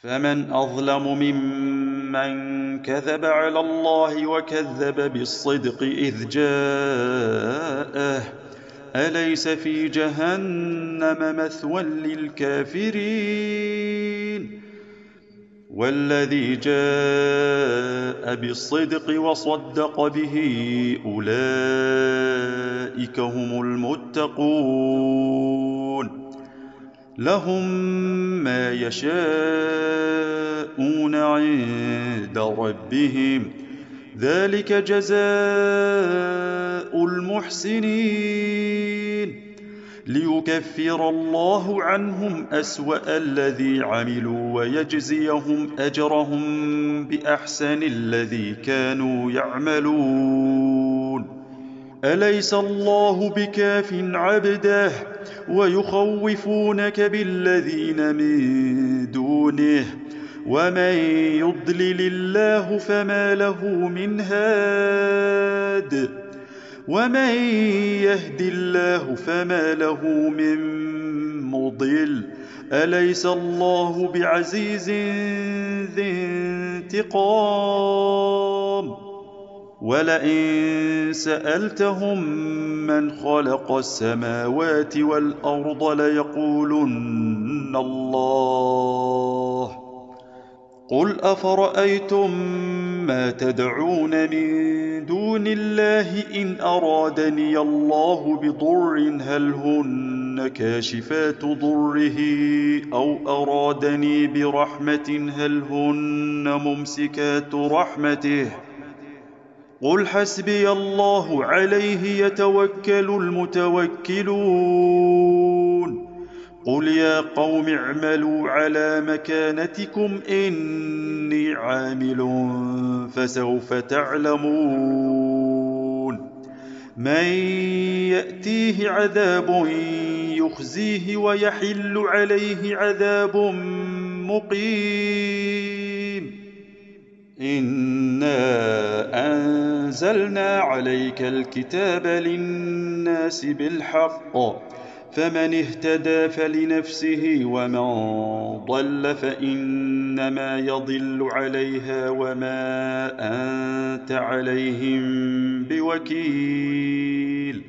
فمن أظلم ممن كذب على الله وكذب بالصدق إذ جاءه أليس في جهنم مثوى للكافرين والذي جاء بالصدق وصدق به أولئك هم المتقون لهم ما يشاءون عند ربهم ذلك جزاء المحسنين ليكفر الله عنهم أسوأ الذي عملوا ويجزيهم أجرهم بأحسن الذي كانوا يعملون أليس الله بكاف عبده ويخوفونك بالذين من دونه ومن يضلل الله فما له من هاد ومن يهد الله فما له من مضل أليس الله بعزيز ذي انتقام ولئن سألتهم من خلق السماوات والأرض ليقولن الله قل أفرأيتم ما تدعون من دون الله إن أرادني الله بضر هل هن كاشفات ضره أو أرادني برحمة هل هن ممسكات رحمته قل حسبي الله عليه يتوكل المتوكلون قل يا قوم اعملوا على مكانتكم إني عامل فسوف تعلمون من يأتيه عذاب يخزيه ويحل عليه عذاب مقيم إنا أنزلنا عليك الكتاب للناس بالحق فمن اهتدى فلنفسه ومن ضل فإنما يضل عليها وما أنت عليهم بوكيل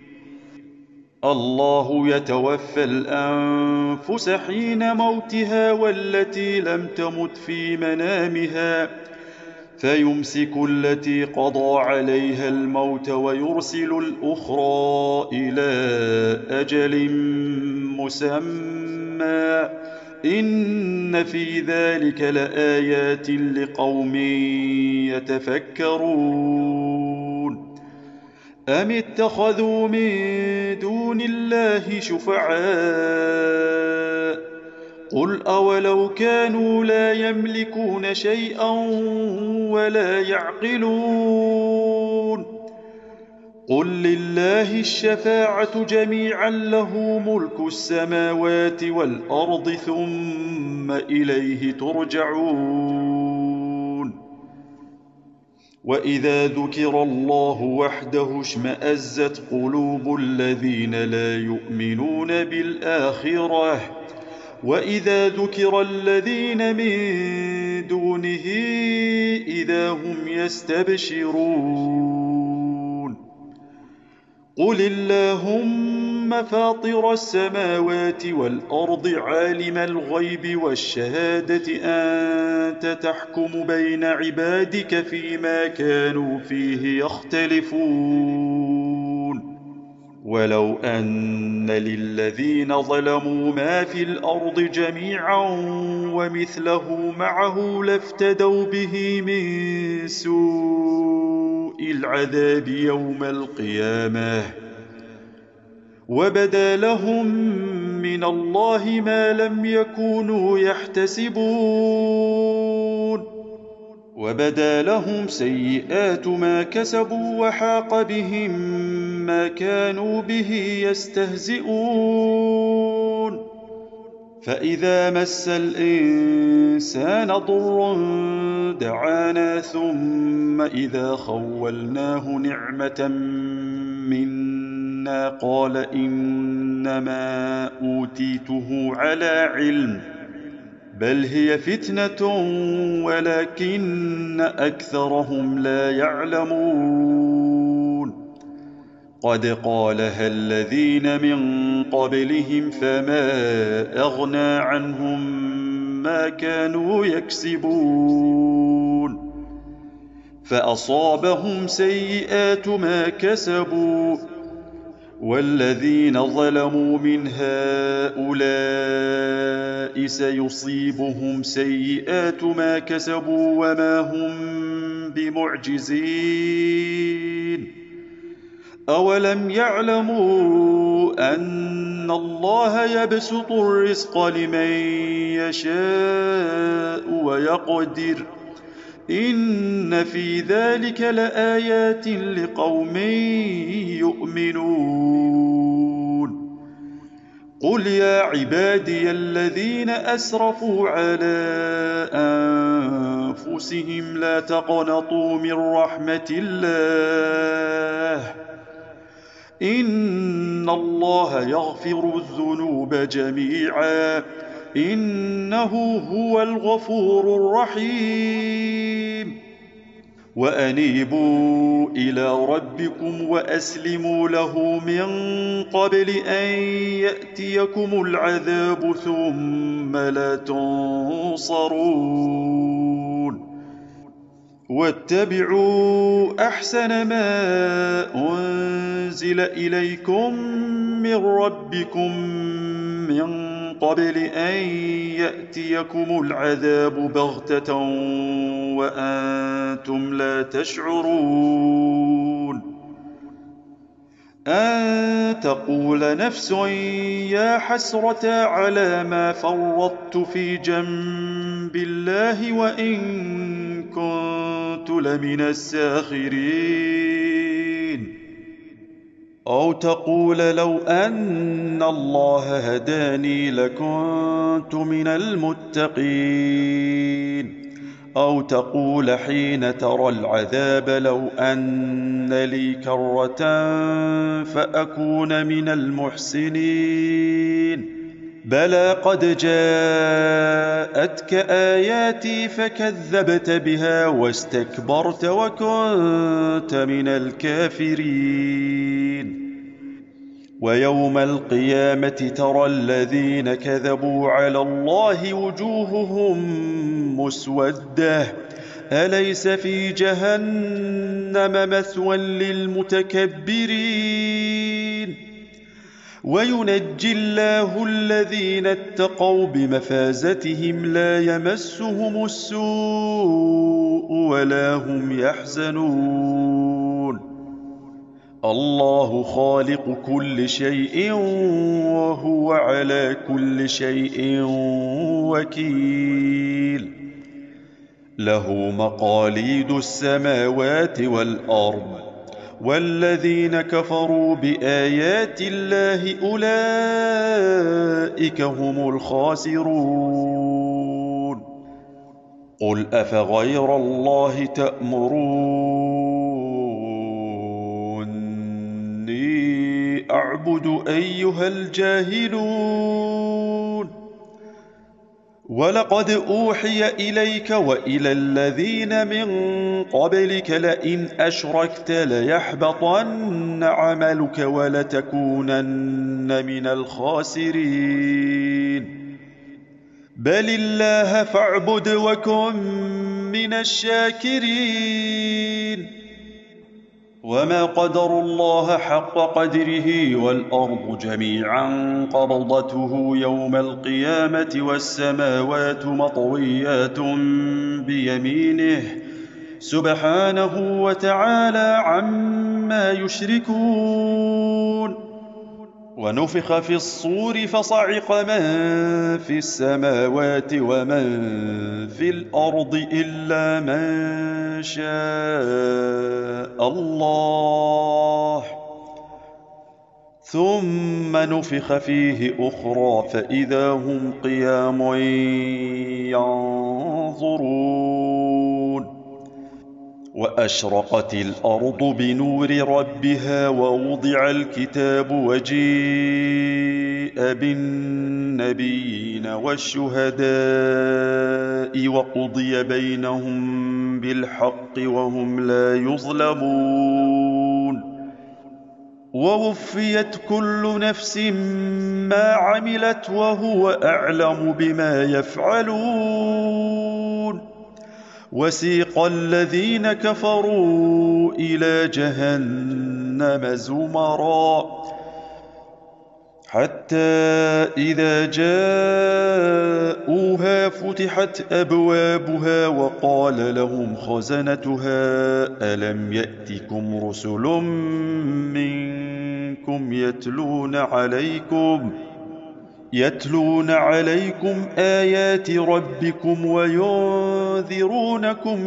الله يتوفى الأنفس حين موتها والتي لم تمت في منامها فيمسك التي قضى عليها الموت ويرسل الأخرى إلى أجل مسمى إن في ذلك لآيات لقوم يتفكرون أم اتخذوا من دون الله شفعاء قل أولو كانوا لا يملكون شيئا ولا يعقلون قل لله الشفاعة جميعا له ملك السماوات والأرض ثم إليه ترجعون وإذا ذكر الله وحده اشمأزت قلوب الذين لا يؤمنون بالآخرة وإذا ذكر الذين من دونه إذا هم يستبشرون قل اللهم فاطر السماوات والأرض عالم الغيب والشهادة أنت تحكم بين عبادك فيما كانوا فيه يختلفون ولو أن للذين ظلموا ما في الأرض جميعا ومثله معه لافتدوا به من سوء العذاب يوم القيامة وبدا لهم من الله ما لم يكونوا يحتسبون وبدا لهم سيئات ما كسبوا وحاق بهم ما كانوا به يستهزئون فإذا مس الإنسان ضر دعانا ثم إذا خولناه نعمة منا قال إنما أوتيته على علم بل هي فتنة ولكن أكثرهم لا يعلمون قد قالها الذين من قبلهم فما أغنى عنهم ما كانوا يكسبون فأصابهم سيئات ما كسبوا والذين ظلموا من هؤلاء سيصيبهم سيئات ما كسبوا وما هم بمعجزين أولم يعلموا أن الله يبسط الرزق لمن يشاء ويقدر إن في ذلك لآيات لقوم يؤمنون قل يا عبادي الذين أسرفوا على أنفسهم لا تقنطوا من رحمة الله إن الله يغفر الذنوب جميعا إنه هو الغفور الرحيم وأنيبوا إلى ربكم وأسلموا له من قبل أن يأتيكم العذاب ثم لا تنصرون واتبعوا أحسن ما أنزل إليكم من ربكم من قبل أن يأتيكم العذاب بغتة وأنتم لا تشعرون أن تقول نفس يا حسرة على ما فرطت في جنب الله وإن كنت لمن الساخرين أو تقول لو أن الله هداني لكنت من المتقين أو تقول حين ترى العذاب لو أن لي كرة فأكون من المحسنين بلى قد جاءتك آياتي فكذبت بها واستكبرت وكنت من الكافرين ويوم القيامة ترى الذين كذبوا على الله وجوههم مسودة أليس في جهنم مثوى للمتكبرين وينجي الله الذين اتقوا بمفازتهم لا يمسهم السوء ولا هم يحزنون الله خالق كل شيء وهو على كل شيء وكيل له مقاليد السماوات والأرض والذين كفروا بآيات الله أولئك هم الخاسرون قل أفغير الله تأمروني أعبد أيها الجاهلون ولقد أوحي إليك وإلى الذين من قبلك لئن أشركت ليحبطن عملك ولتكونن من الخاسرين بل الله فاعبد وكن من الشاكرين وما قدروا الله حق قدره والأرض جميعا قبضته يوم القيامة والسماوات مطويات بيمينه سبحانه وتعالى عما يشركون ونفخ في الصور فصعق من في السماوات ومن في الأرض إلا من شاء الله ثم نفخ فيه أخرى فإذا هم قيام ينظرون وأشرقت الأرض بنور ربها ووضع الكتاب وجيء بالنبيين النبيين والشهداء وقضي بينهم بالحق وهم لا يظلمون ووفيت كل نفس ما عملت وهو أعلم بما يفعلون وسيق الذين كفروا إلى جهنم زمرا حتى إذا جاءوها فتحت أبوابها وقال لهم خزنتها ألم يأتكم رسل منكم يتلون عليكم آيات ربكم وينذرونكم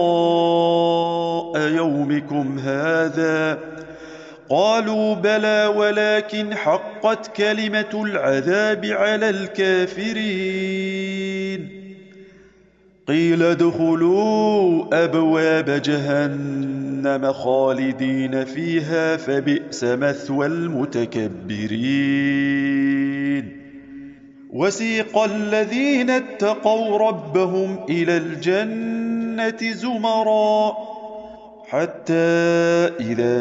لقاء يومكم هذا قالوا بلى ولكن حقت كلمة العذاب على الكافرين قيل ادخلوا أبواب جهنم خالدين فيها فبئس مثوى المتكبرين وسيق الذين اتقوا ربهم إلى الجنة زمرا حتى إذا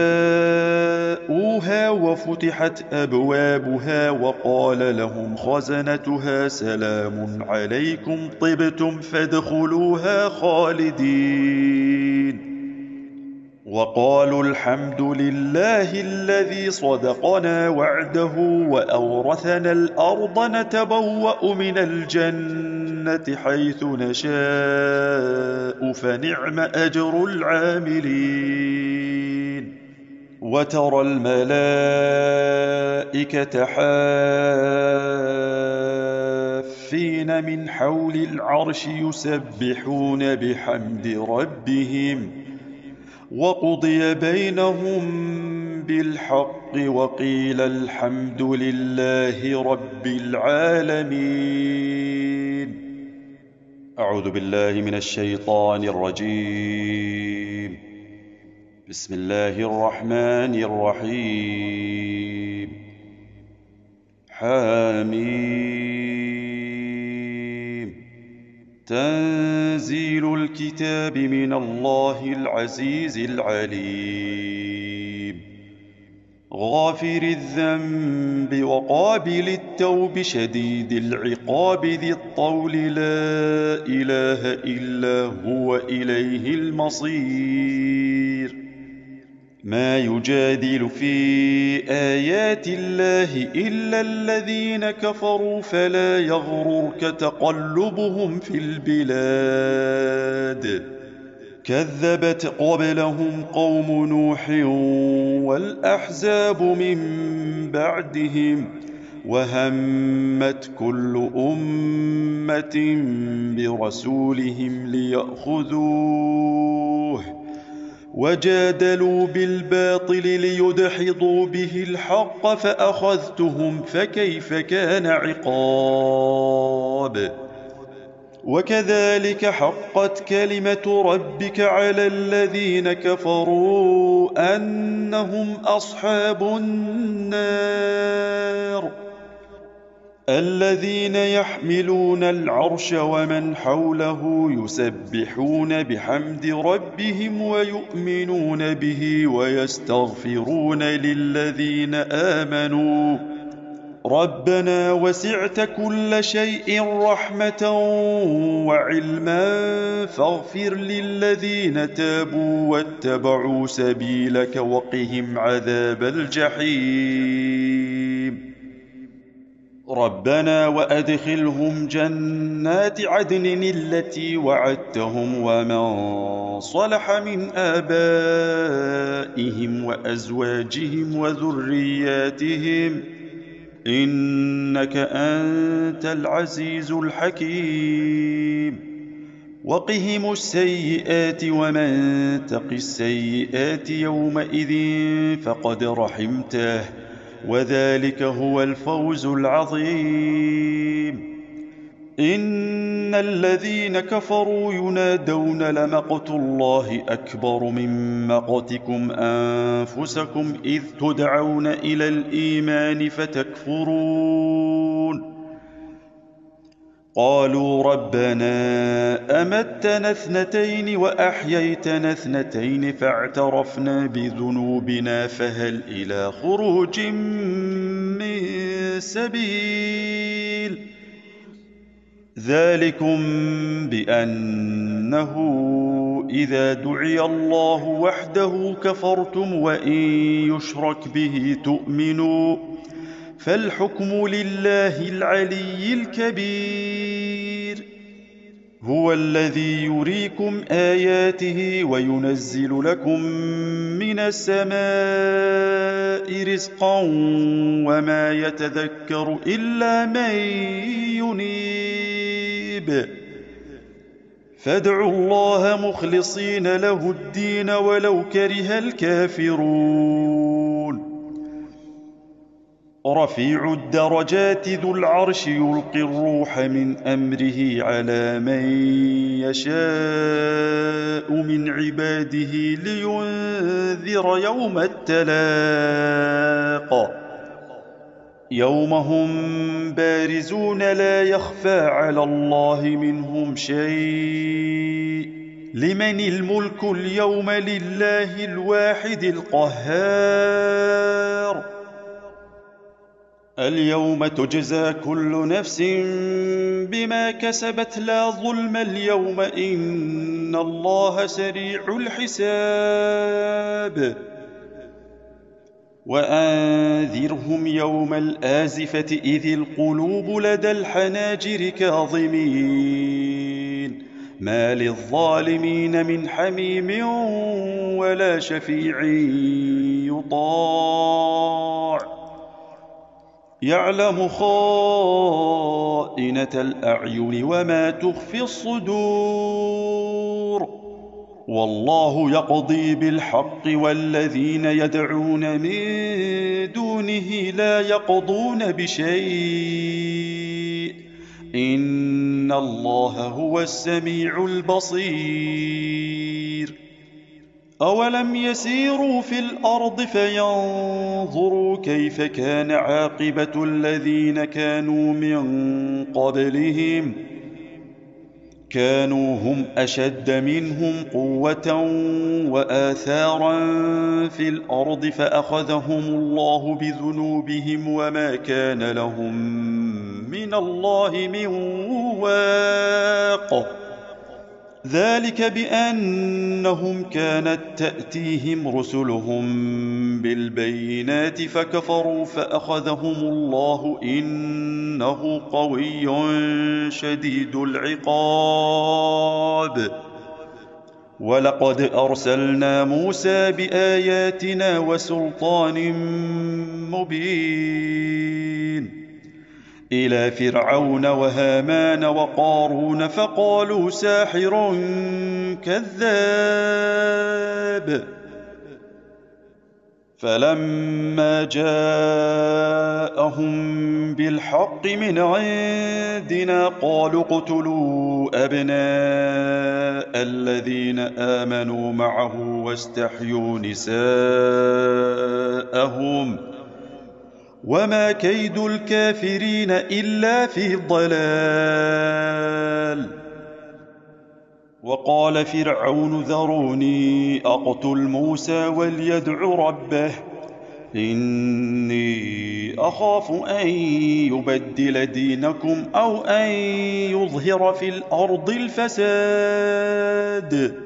جاءوها وفتحت أبوابها وقال لهم خزنتها سلام عليكم طبتم فادخلوها خالدين وقالوا الحمد لله الذي صدقنا وعده وأورثنا الأرض نتبوأ من الجنة حيث نشاء فنعم أجر العاملين وترى الملائكة حافين من حول العرش يسبحون بحمد ربهم وقضي بينهم بالحق وقيل الحمد لله رب العالمين. أعوذ بالله من الشيطان الرجيم. بسم الله الرحمن الرحيم. حميم. تنزيل الكتاب من الله العزيز العليم غافر الذنب وقابل التوب شديد العقاب ذي الطول لا إله إلا هو إليه المصير. ما يجادل في آيات الله إلا الذين كفروا فلا يغررك تقلبهم في البلاد. كذبت قبلهم قوم نوح والأحزاب من بعدهم وهمت كل أمة برسولهم ليأخذوه وجادلوا بالباطل ليدحضوا به الحق فأخذتهم فكيف كان عقاب. وكذلك حقت كلمة ربك على الذين كفروا أنهم أصحاب النار الذين يحملون العرش ومن حوله يسبحون بحمد ربهم ويؤمنون به ويستغفرون للذين آمنوا ربنا وسعت كل شيء رحمة وعلما فاغفر للذين تابوا واتبعوا سبيلك وقهم عذاب الجحيم. ربنا وأدخلهم جنات عدن التي وعدتهم ومن صلح من آبائهم وأزواجهم وذرياتهم إنك أنت العزيز الحكيم. وقهم السيئات ومن تق السيئات يومئذ فقد رحمته وذلك هو الفوز العظيم. إن الذين كفروا ينادون لمقت الله أكبر من مقتكم أنفسكم إذ تدعون إلى الإيمان فتكفرون قالوا ربنا أمتنا اثنتين وأحييتنا اثنتين فاعترفنا بذنوبنا فهل إلى خروج من سبيل ذلكم بأنه إذا دعي الله وحده كفرتم وإن يشرك به تؤمنوا فالحكم لله العلي الكبير هو الذي يريكم آياته وينزل لكم من السماء رزقا وما يتذكر إلا من ينيب فادعوا الله مخلصين له الدين ولو كره الكافرون رفيع الدرجات ذو العرش يلقي الروح من أمره على من يشاء من عباده لينذر يوم التلاق يوم هم بارزون لا يخفى على الله منهم شيء لمن الملك اليوم لله الواحد القهار اليوم تجزى كل نفس بما كسبت لا ظلم اليوم إن الله سريع الحساب وأنذرهم يوم الآزفة إذ القلوب لدى الحناجر كاظمين ما للظالمين من حميم ولا شفيع يطاع يعلم خائنة الأعين وما تخفي الصدور والله يقضي بالحق والذين يدعون من دونه لا يقضون بشيء إن الله هو السميع البصير أولم يسيروا في الأرض فينظروا كيف كان عاقبة الذين كانوا من قبلهم كانوا هم أشد منهم قوة وآثارا في الأرض فأخذهم الله بذنوبهم وما كان لهم من الله من واق ذلك بأنهم كانت تأتيهم رسلهم بالبينات فكفروا فأخذهم الله إنه قوي شديد العقاب ولقد أرسلنا موسى بآياتنا وسلطان مبين إلى فرعون وهامان وقارون فقالوا ساحر كذاب فلما جاءهم بالحق من عندنا قالوا اقتلوا أبناء الذين آمنوا معه واستحيوا نساءهم وما كيد الكافرين إلا في ضلال وقال فرعون ذروني أقتل موسى وليدع ربه إني أخاف أن يبدل دينكم أو أن يظهر في الأرض الفساد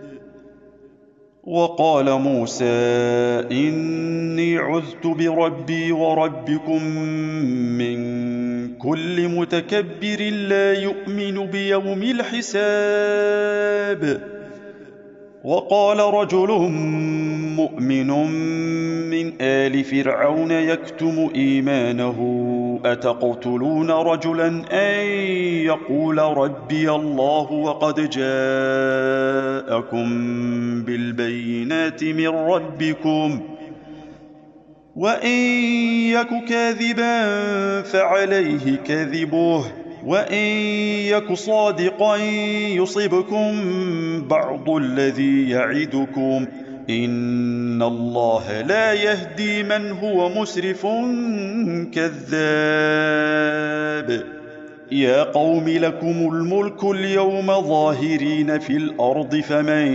وقال موسى إني عذت بربي وربكم من كل متكبر لا يؤمن بيوم الحساب وقال رجل مؤمن من آل فرعون يكتم إيمانه أتقتلون رجلا أن يقول ربي الله وقد جاءكم بالبينات من ربكم وإن يك كاذبا فعليه كذبه وإن يك صادقا يصبكم بعض الذي يعدكم إن الله لا يهدي من هو مسرف كذاب يا قوم لكم الملك اليوم ظاهرين في الأرض فمن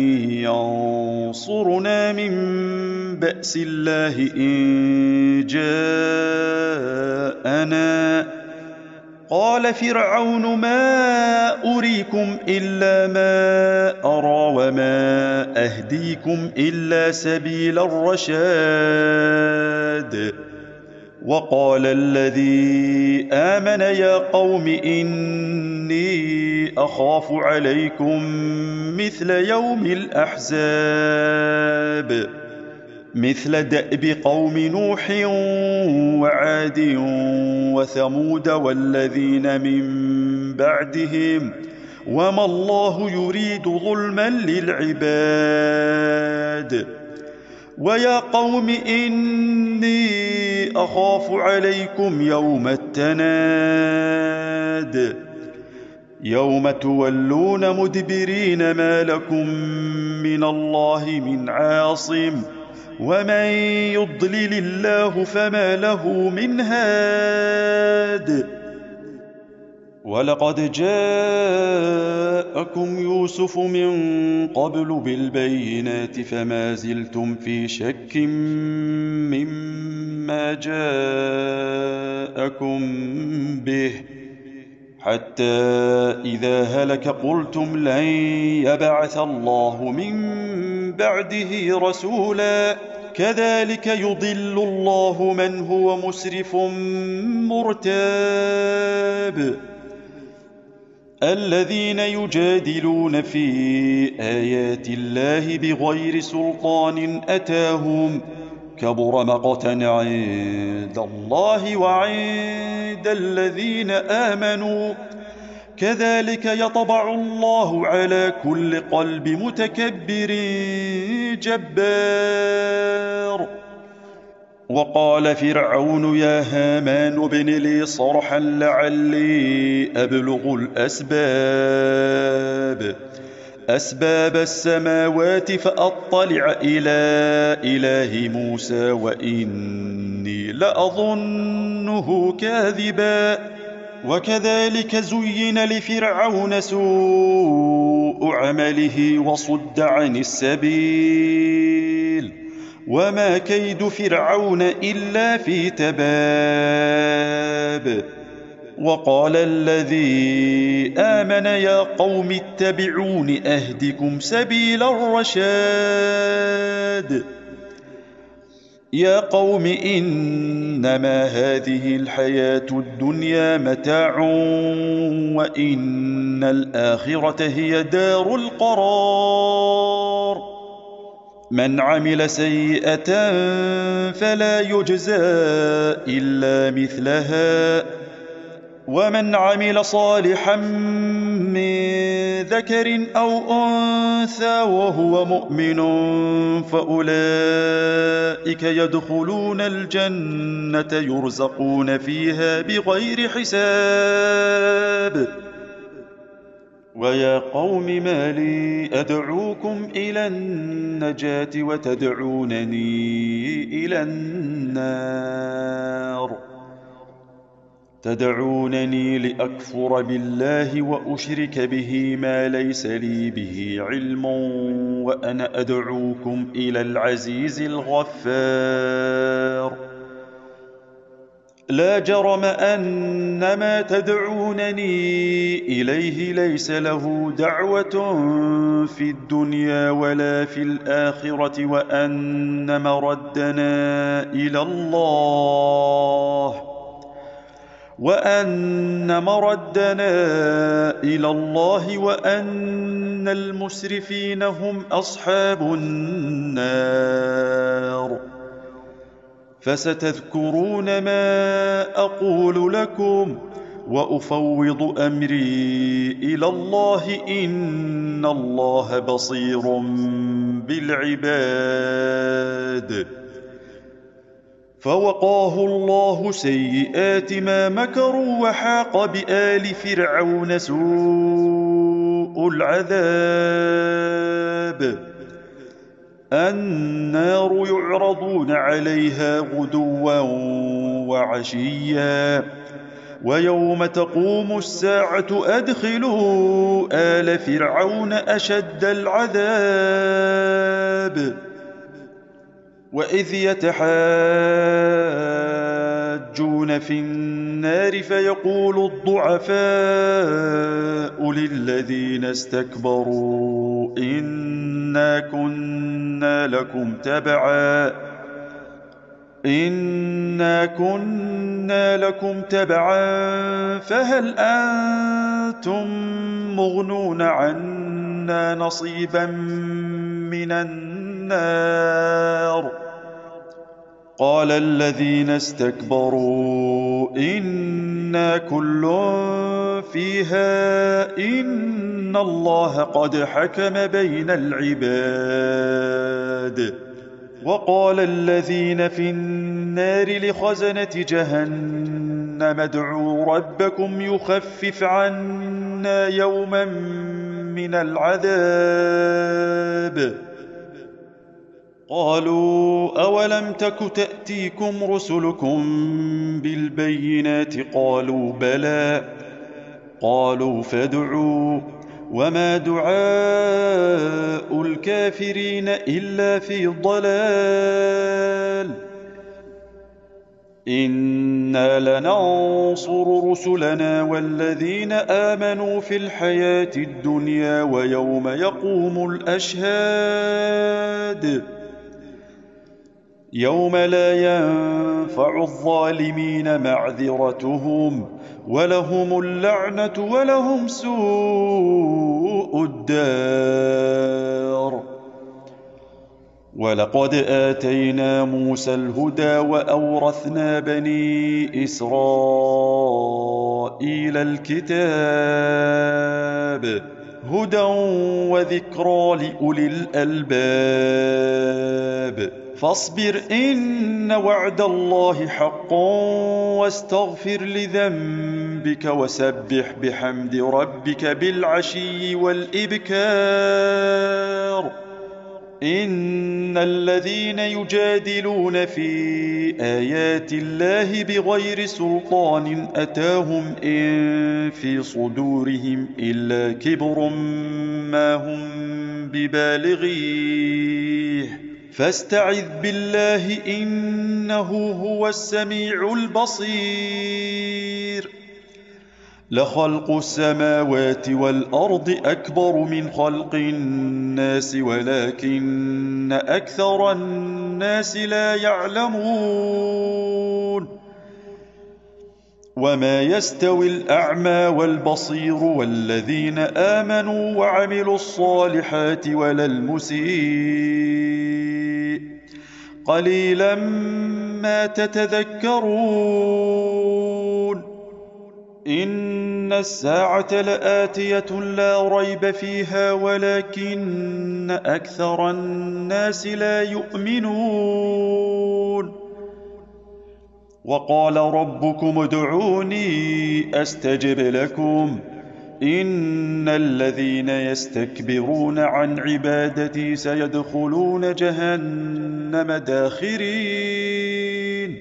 ينصرنا من بأس الله إن جاءنا قال فرعون ما أريكم إلا ما أرى وما أهديكم إلا سبيل الرشاد وقال الذي آمن يا قوم إني أخاف عليكم مثل يوم الأحزاب مثل دأب قوم نوح وعاد وثمود والذين من بعدهم وما الله يريد ظلما للعباد ويا قوم إني أخاف عليكم يوم التناد يوم تولون مدبرين ما لكم من الله من عاصم ومن يضلل الله فما له من هاد ولقد جاءكم يوسف من قبل بالبينات فما زلتم في شك مما جاءكم به حتى إذا هلك قلتم لن يبعث الله من بعده رسولا كذلك يضل الله من هو مسرف مرتاب الذين يجادلون في آيات الله بغير سلطان أتاهم كبر مقتا عند الله وعند الذين آمنوا كذلك يطبع الله على كل قلب متكبر جبار وقال فرعون يا هامان ابن لي صرحا لعلي أبلغ أسباب السماوات فأطلع إلى إله موسى وإني لأظنه كاذبا وكذلك زين لفرعون سوء عمله وصد عن السبيل وما كيد فرعون إلا في تباب وقال الذي آمن يا قوم اتبعون أهدكم سبيل الرشاد يا قوم إنما هذه الحياة الدنيا متاع وإن الآخرة هي دار القرار من عمل سيئة فلا يجزى إلا مثلها ومن عمل صالحا من ذكر أو أنثى وهو مؤمن فأولئك يدخلون الجنة يرزقون فيها بغير حساب ويا قوم ما لي أدعوكم إلى النجاة وتدعونني إلى النار تدعونني لأكفر بالله وأشرك به ما ليس لي به علم وأنا أدعوكم إلى العزيز الغفار لا جرم أن ما تدعونني إليه ليس له دعوة في الدنيا ولا في الآخرة وأن مردنا إلى الله وأن المسرفين هم أصحاب النار فستذكرون ما أقول لكم وأفوض أمري إلى الله إن الله بصير بالعباد فوقاه الله سيئات ما مكروا وحاق بآل فرعون سوء العذاب النار يعرضون عليها غدوا وعشيا ويوم تقوم الساعة أدخلوا آل فرعون أشد العذاب وإذ يتحاجون في النار فيقول الضعفاء للذين استكبروا إنا كنا لكم تبعا فهل أنتم مغنون عنا نصيبا من النار قال الذين استكبروا إنا كل فيها إن الله قد حكم بين العباد وقال الذين في النار لخزنة جهنم ادعوا ربكم يخفف عنا يوما من العذاب قالوا أولم تك تأتيكم رسلكم بالبينات قالوا بلى قالوا فادعوا وما دعاء الكافرين إلا في ضلال إنا لننصر رسلنا والذين آمنوا في الحياة الدنيا ويوم يقوم الأشهاد يوم لا ينفع الظالمين معذرتهم ولهم اللعنة ولهم سوء الدار ولقد آتينا موسى الهدى وأورثنا بني إسرائيل الكتاب هدى وذكرى لأولي الألباب فاصبر إن وعد الله حق واستغفر لذنبك وسبح بحمد ربك بالعشي والإبكار إن الذين يجادلون في آيات الله بغير سلطان أتاهم إن في صدورهم إلا كبر ما هم ببالغيه فاستعذ بالله إنه هو السميع البصير لخلق السماوات والأرض أكبر من خلق الناس ولكن أكثر الناس لا يعلمون وما يستوي الأعمى والبصير والذين آمنوا وعملوا الصالحات ولا المسيء قليلا ما تتذكرون إن الساعة لآتية لا ريب فيها ولكن أكثر الناس لا يؤمنون وقال ربكم ادعوني أستجب لكم إن الذين يستكبرون عن عبادتي سيدخلون جهنم داخرين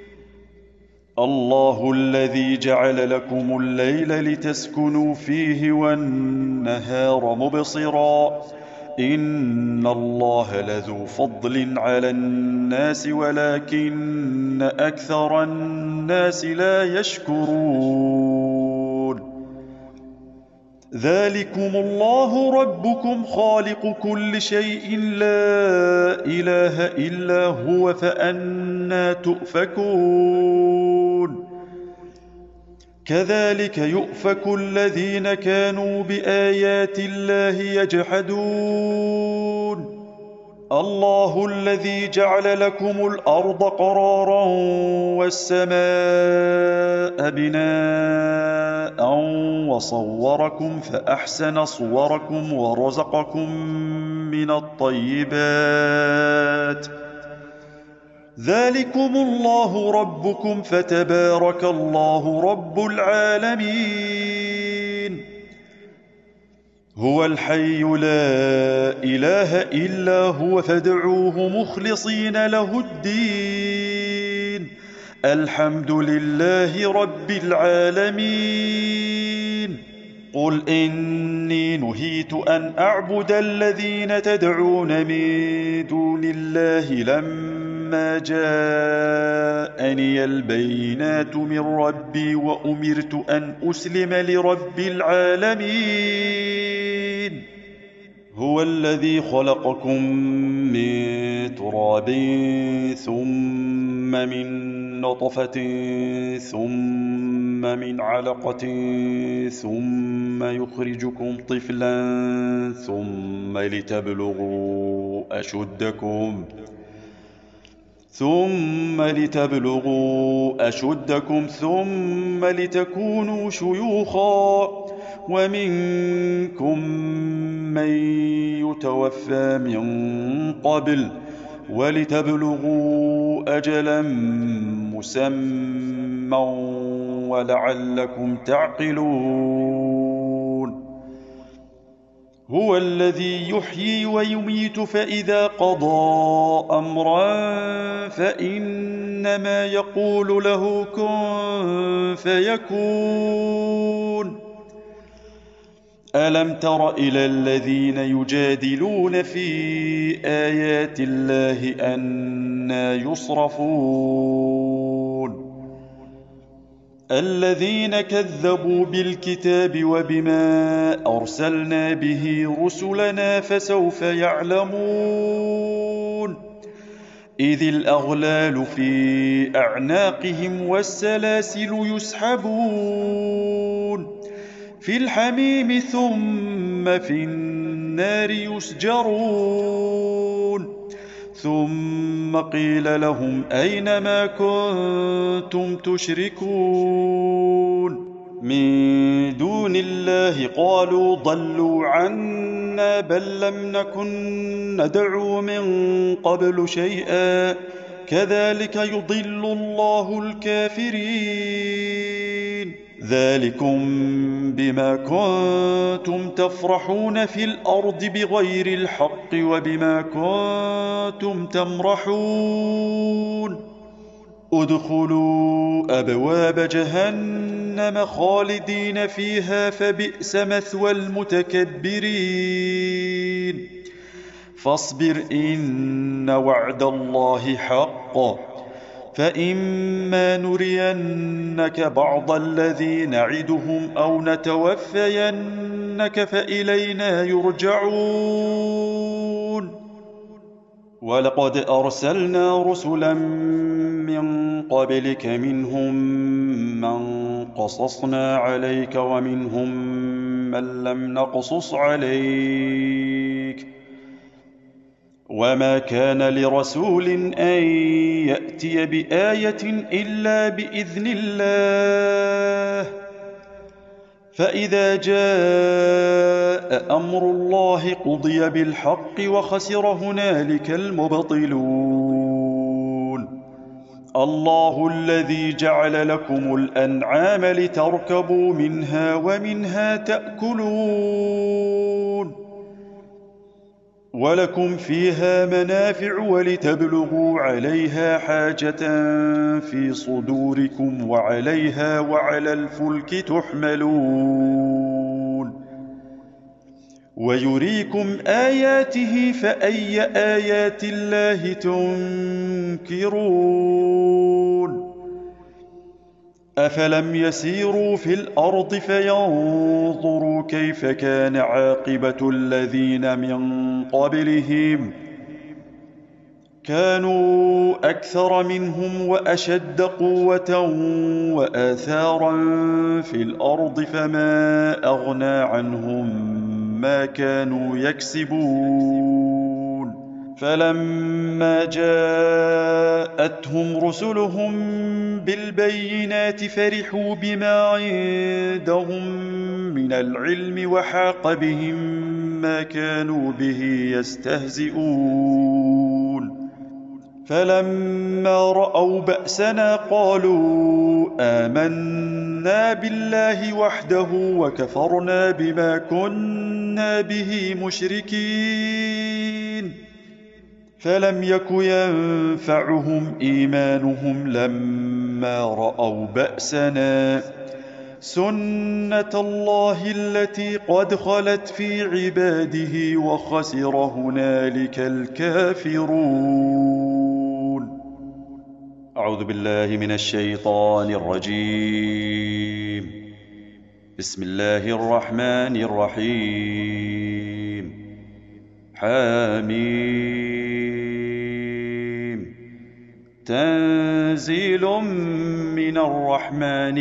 الله الذي جعل لكم الليل لتسكنوا فيه والنهار مبصرا إن الله لذو فضل على الناس ولكن أكثر الناس لا يشكرون ذلكم الله ربكم خالق كل شيء لا إله إلا هو فأنى تؤفكون كذلك يؤفك الذين كانوا بآيات الله يجحدون الله الذي جعل لكم الأرض قرارا والسماء بناء وصوركم فأحسن صوركم ورزقكم من الطيبات ذلكم الله ربكم فتبارك الله رب العالمين هو الحي لا إله إلا هو فادعوه مخلصين له الدين الحمد لله رب العالمين. قل إني نهيت أن أعبد الذين تدعون من دون الله لما جاءني البينات من ربي وأمرت أن أسلم لرب العالمين. هو الذي خلقكم من تراب ثم من نطفة ثم من علقة ثم يخرجكم طفلا ثم لتبلغوا أشدكم ثم لتكونوا شيوخا ومنكم من يتوفى من قبل ولتبلغوا أجلا مسمى ولعلكم تعقلون. هو الذي يحيي ويميت فإذا قضى أمرا فإنما يقول له كن فيكون. ألم تر إلى الذين يجادلون في آيات الله أنى يصرفون الذين كذبوا بالكتاب وبما أرسلنا به رسلنا فسوف يعلمون إذ الأغلال في أعناقهم والسلاسل يسحبون في الحميم ثم في النار يسجرون ثم قيل لهم أين ما كنتم تشركون من دون الله قالوا ضلوا عنا بل لم نكن ندعو من قبل شيئا كذلك يضل الله الكافرين. ذلكم بما كنتم تفرحون في الأرض بغير الحق وبما كنتم تمرحون ادخلوا أبواب جهنم خالدين فيها فبئس مثوى المتكبرين. فاصبر إن وعد الله حق فإما نرينك بعض الذي نعدهم أو نتوفينك فإلينا يرجعون. ولقد أرسلنا رسلا من قبلك منهم من قصصنا عليك ومنهم من لم نقصص عليك وما كان لرسول أن يأتي بآية إلا بإذن الله فإذا جاء أمر الله قضي بالحق وخسر هنالك المبطلون. الله الذي جعل لكم الأنعام لتركبوا منها ومنها تأكلون ولكم فيها منافع ولتبلغوا عليها حاجة في صدوركم وعليها وعلى الفلك تحملون ويريكم آياته فأي آيات الله تنكرون. أفلم يسيروا في الأرض فينظروا كيف كان عاقبة الذين من قبلهم كانوا أكثر منهم وأشد قوة وآثارا في الأرض فما أغنى عنهم ما كانوا يكسبون. فلما جاءتهم رسلهم بالبينات فرحوا بما عندهم من العلم وحاق بهم ما كانوا به يستهزئون. فلما رأوا بأسنا قالوا آمنا بالله وحده وكفرنا بما كنا به مشركين. فلم يك ينفعهم إيمانهم لما فلما رأوا بأسنا سنة الله التي قد خلت في عباده وخسر هنالك الكافرون. أعوذ بالله من الشيطان الرجيم. بسم الله الرحمن الرحيم. حميم. تنزيل من الرحمن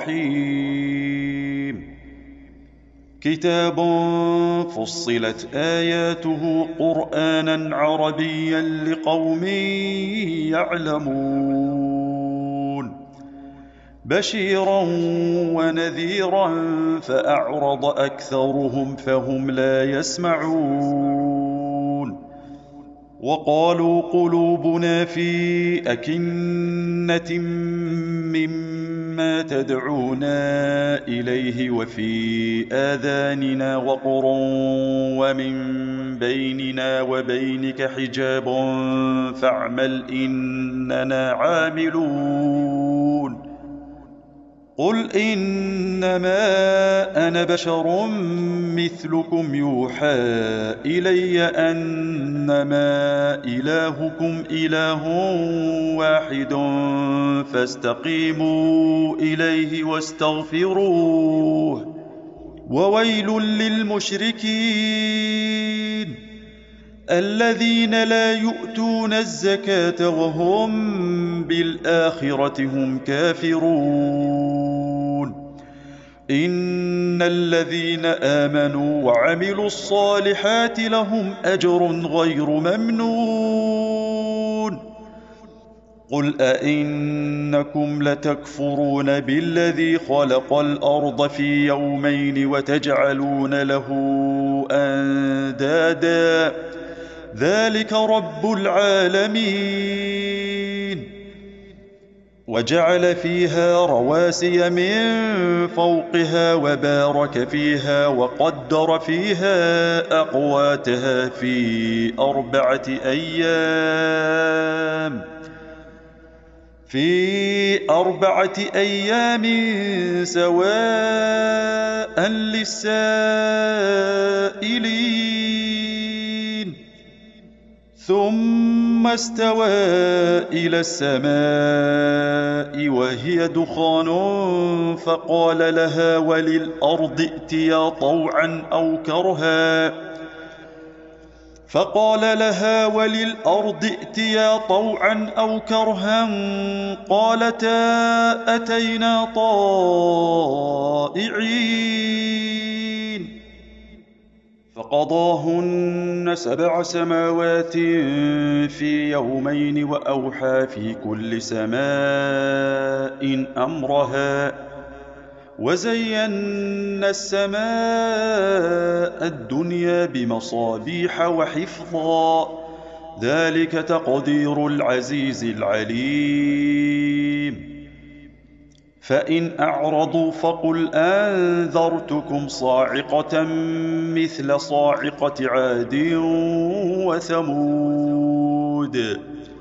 الرحيم. كتاب فصلت آياته قرآنا عربيا لقوم يعلمون بشيرا ونذيرا فأعرض أكثرهم فهم لا يسمعون. وقالوا قلوبنا في أكنة مما تدعونا إليه وفي آذاننا وقر ومن بيننا وبينك حجاب فاعمل إننا عاملون. قل إنما أنا بشر مثلكم يوحى إلي أنما إلهكم إله واحد فاستقيموا إليه واستغفروه وويل للمشركين الذين لا يؤتون الزكاة وهم بالآخرة هم كافرون. إن الذين آمنوا وعملوا الصالحات لهم أجر غير ممنون. قل أئنكم لتكفرون بالذي خلق الأرض في يومين وتجعلون له أندادا ذلك رب العالمين. وجعل فيها رواسي من فوقها وبارك فيها وقدر فيها أقواتها في أربعة أيام سواء للسائلين. ثم استوى إلى السماء وهي دخان فقال لها وللأرض ائتيا طوعا أو كرها قالتا أتينا طائعين. فقضاهن 7 سماوات في يومين وأوحى في كل سماء أمرها وزينا السماء الدنيا بمصابيح وحفظا ذلك تقدير العزيز العليم. فإن أعرضوا فقل أنذرتكم صاعقة مثل صاعقة عاد وثمود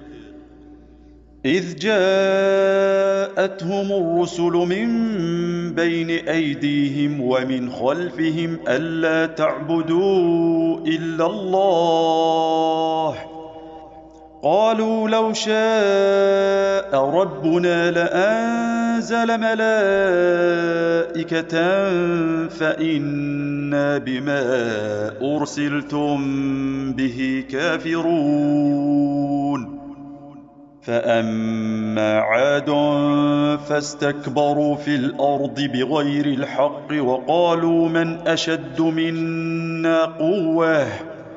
إذ جاءتهم الرسل من بين أيديهم ومن خلفهم ألا تعبدوا إلا الله قالوا لو شاء ربنا لأنزل ملائكة فإنا بما أرسلتم به كافرون. فأما عاد فاستكبروا في الأرض بغير الحق وقالوا من أشد منا قوة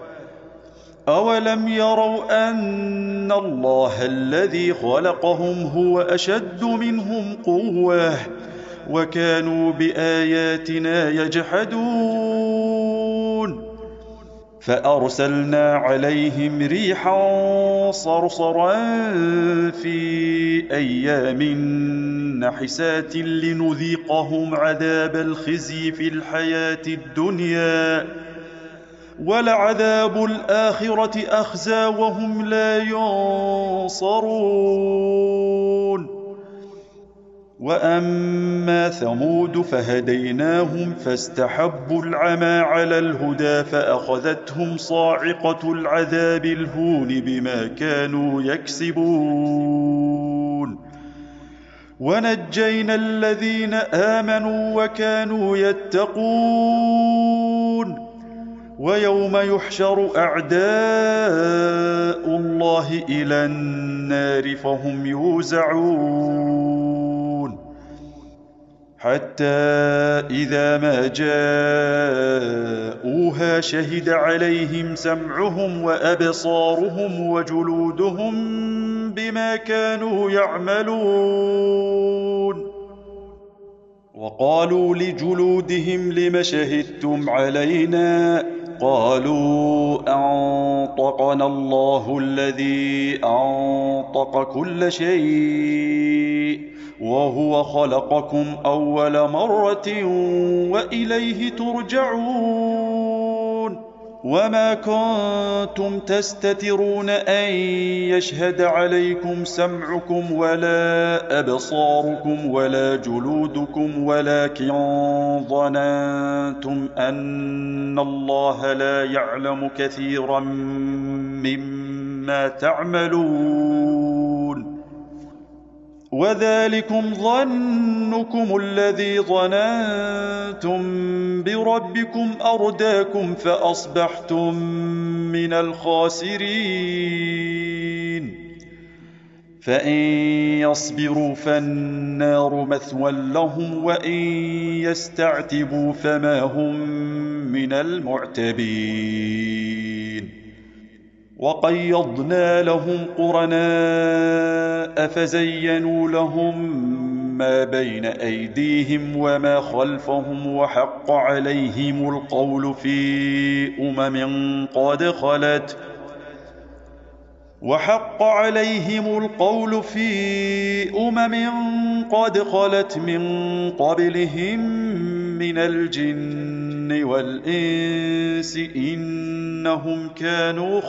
أولم يروا أن الله الذي خلقهم هو أشد منهم قوة وكانوا بآياتنا يجحدون. فأرسلنا عليهم ريحا صرصرا في أيام نحسات لنذيقهم عذاب الخزي في الحياة الدنيا ولعذاب الآخرة أخزى وهم لا ينصرون. وأما ثمود فهديناهم فاستحبوا العمى على الهدى فأخذتهم صاعقة العذاب الهون بما كانوا يكسبون ونجينا الذين آمنوا وكانوا يتقون ويوم يحشر أعداء الله إلى النار فهم يوزعون حتى إذا ما جاءوها شهد عليهم سمعهم وأبصارهم وجلودهم بما كانوا يعملون وقالوا لجلودهم لم شهدتم علينا قالوا أنطقنا الله الذي أنطق كل شيء وهو خلقكم أول مرة وإليه ترجعون وما كنتم تستترون أن يشهد عليكم سمعكم ولا أبصاركم ولا جلودكم ولكن ظننتم أن الله لا يعلم كثيرا مما تعملون وذلكم ظنكم الذي ظننتم بربكم أرداكم فأصبحتم من الخاسرين فإن يصبروا فالنار مثوى لهم وإن يستعتبوا فما هم من المعتبين وقيضنا لهم قرناء فزينوا لهم ما بين أيديهم وما خلفهم وحق عليهم القول في أمم قد خلت من قبلهم من الجن والإنس إنهم كانوا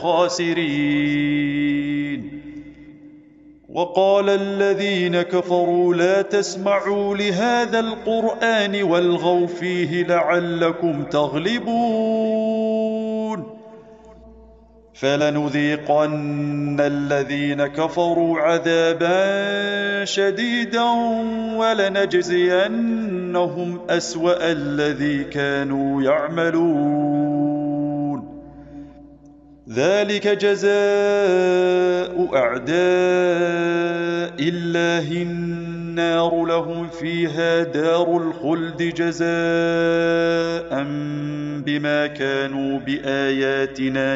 خاسرين وقال الذين كفروا لا تسمعوا لهذا القرآن والغوا فيه لعلكم تغلبون فلنذيقن الذين كفروا عذابا شديدا ولنجزينهم أسوأ الذي كانوا يعملون ذلك جزاء أعداء الله النار لهم فيها دار الخلد جزاء بما كانوا بآياتنا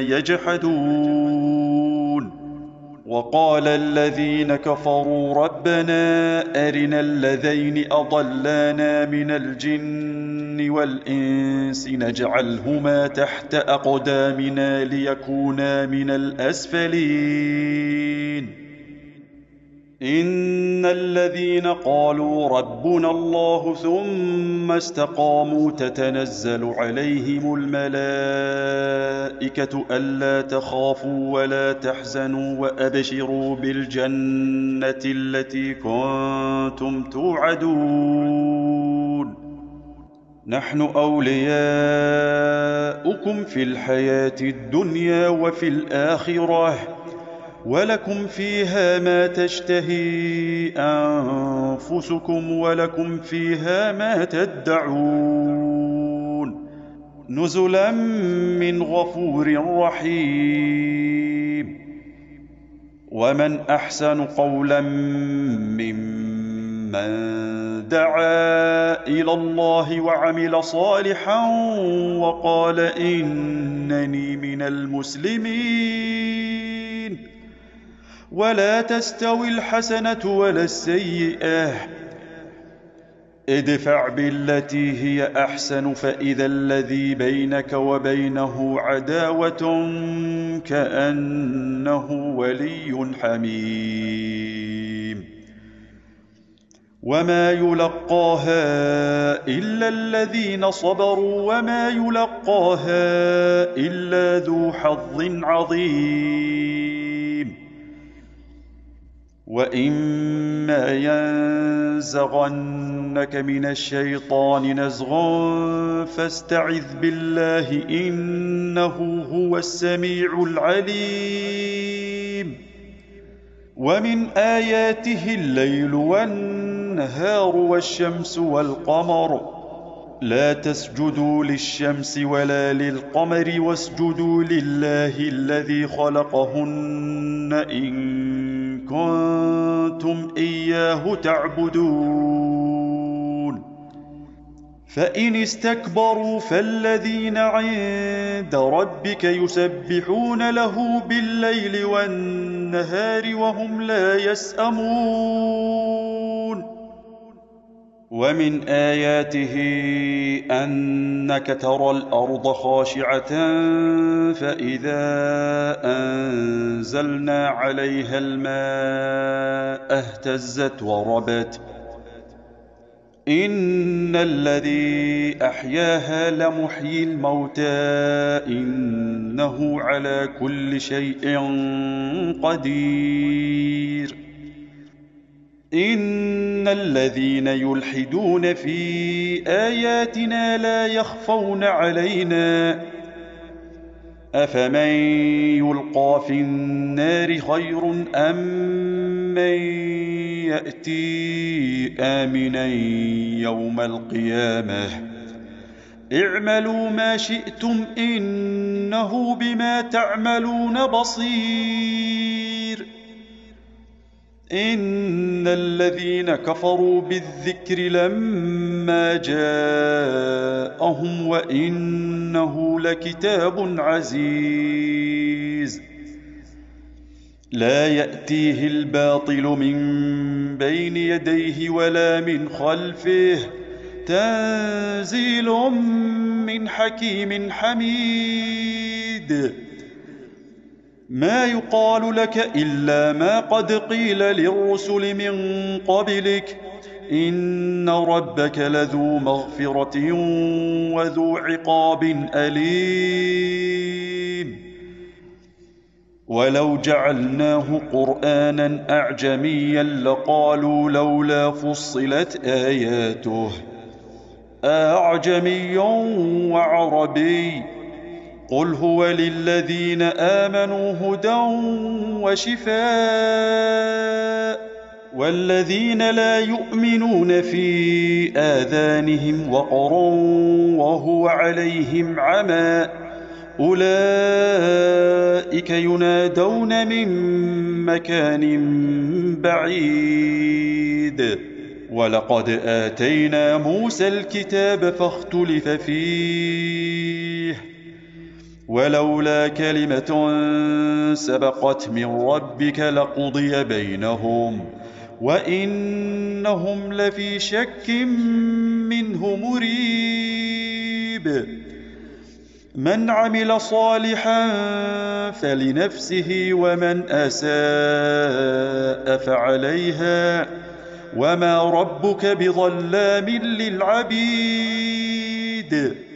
يجحدون وقال الذين كفروا ربنا أرنا الذين أضلانا من الجن والإنس نجعلهما تحت أقدامنا ليكونا من الأسفلين إن الذين قالوا ربنا الله ثم استقاموا تتنزل عليهم الملائكة ألا تخافوا ولا تحزنوا وأبشروا بالجنة التي كنتم توعدون نحن أولياؤكم في الحياة الدنيا وفي الآخرة ولكم فيها ما تشتهي أنفسكم ولكم فيها ما تدعون نزلا من غفور رحيم ومن أحسن قولا ممن دعا إلى الله وعمل صالحا وقال إنني من المسلمين ولا تستوي الحسنة ولا السيئة ادفع بالتي هي أحسن فإذا الذي بينك وبينه عداوة كأنه ولي حميم وما يلقاها إلا الذين صبروا وما يلقاها إلا ذو حظ عظيم وإما ينزغنك من الشيطان نزغ فاستعذ بالله إنه هو السميع العليم ومن آياته الليل والنهار والشمس والقمر لا تسجدوا للشمس ولا للقمر واسجدوا لله الذي خلقهن إن كنتم إياه تعبدون فإن استكبروا فالذين عند ربك يسبحون له بالليل والنهار وهم لا يسأمون ومن آياته أنك ترى الأرض خاشعة فإذا أنزلنا عليها الماء اهتزت وربت إن الذي أحياها لمحيي الموتى إنه على كل شيء قدير إن الذين يلحدون في آياتنا لا يخفون علينا أفمن يلقى في النار خير أم من يأتي آمنا يوم القيامة اعملوا ما شئتم إنه بما تعملون بصير إن الذين كفروا بالذكر لما جاءهم وإنه لكتاب عزيز لا يأتيه الباطل من بين يديه ولا من خلفه تنزيل من حكيم حميد ما يقال لك إلا ما قد قيل للرسل من قبلك إن ربك لذو مغفرة وذو عقاب أليم ولو جعلناه قرآنا أعجميا لقالوا لولا فصلت آياته أعجمي وعربي قل هو للذين آمنوا هدى وشفاء والذين لا يؤمنون في آذانهم وقر وهو عليهم عمى أولئك ينادون من مكان بعيد ولقد آتينا موسى الكتاب فاختلف فيه ولولا كلمة سبقت من ربك لقضي بينهم وإنهم لفي شك منه مريب من عمل صالحا فلنفسه ومن أساء فعليها وما ربك بظلام للعبيد